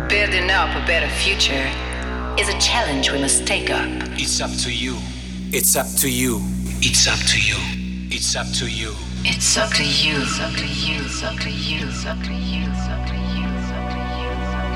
Building up a better future is a challenge we must take up. It's up to you. It's up to you. It's up to you. It's up to you. It's up to you. It's up to you. It's up to you. It's up to you. It's up to you. It's up to you. It's up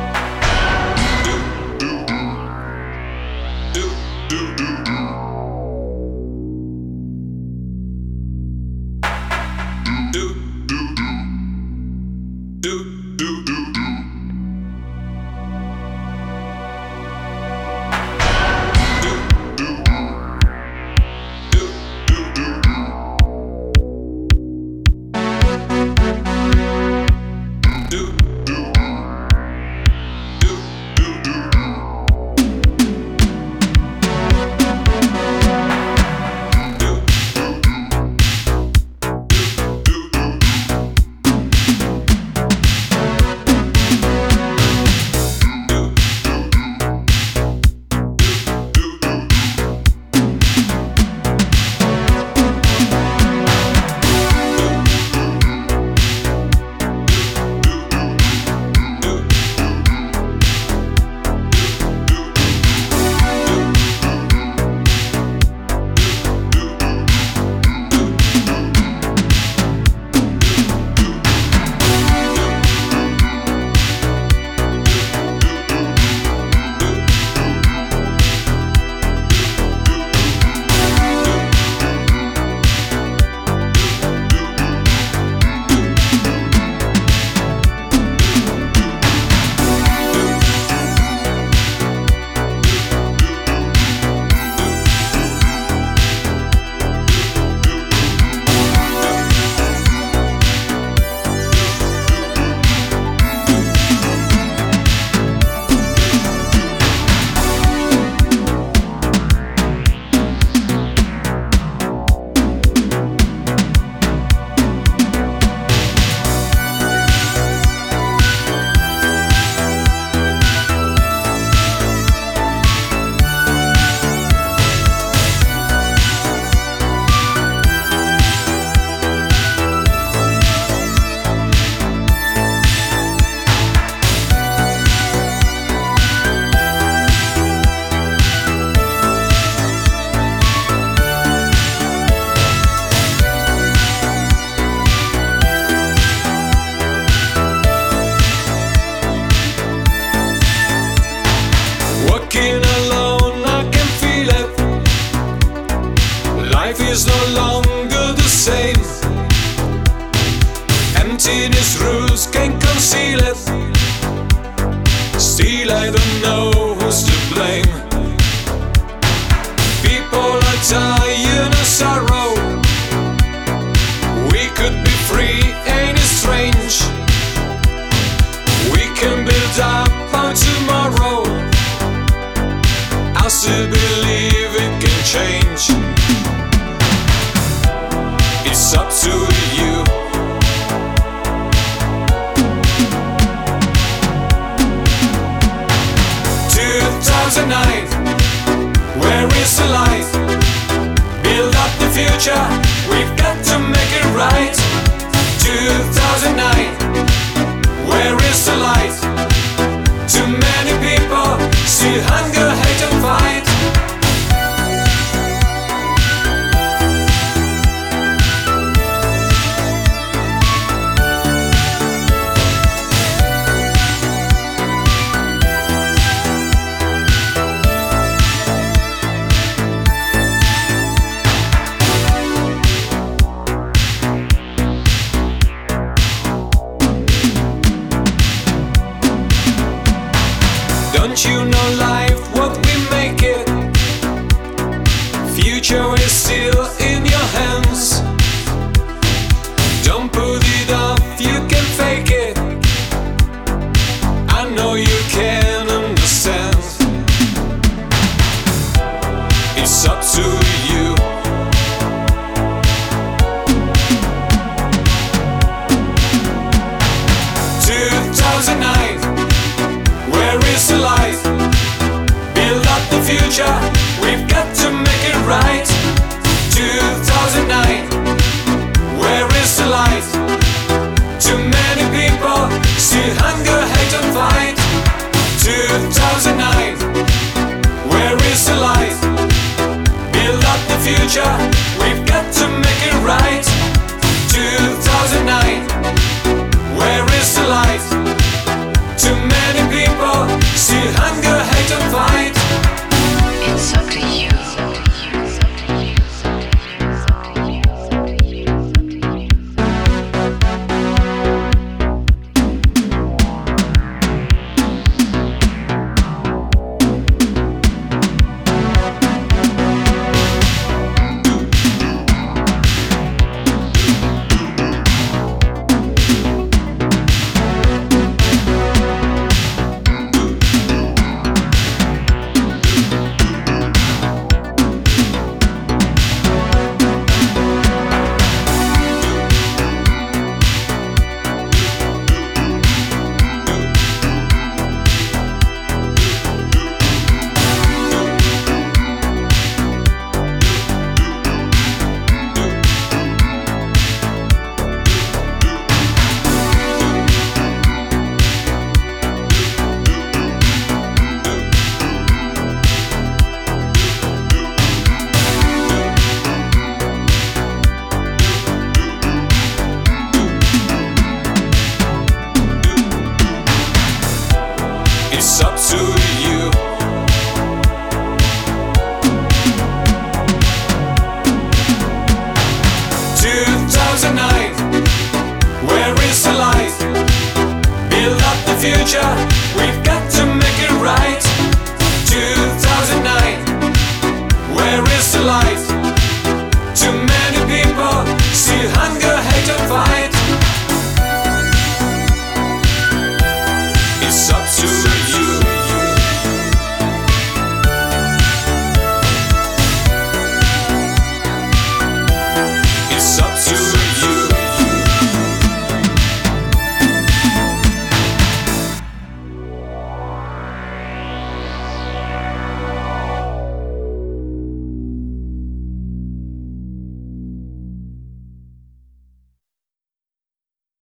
is no longer the same. Emptiness rules can't conceal it. Still I don't know who's to blame. People are tired of sorrow. We could be free, ain't it strange? We can build up on tomorrow. I still believe it can change. It's up to you. 2009, where is the light? Build up the future, we've got to make it right. 2009, where is the light? Too many people still hunger, hate and fight. Don't you know life, what we make it? Future is still in your hands. Don't put it off, you can fake it. I know you can understand. It's up to you. Is the light? Build up the future, we've got to make it right. 2009, where is the light? Too many people still hunger, hate and fight. future, we've got to make it right. 2009, where is the light? Too many people still hunger, hate and fight. It's up to you. It's up to you. Where is the light? Build up the future, we've got to make it right. 2009, where is the light? Too many people still hunger, hate and fight. It's up to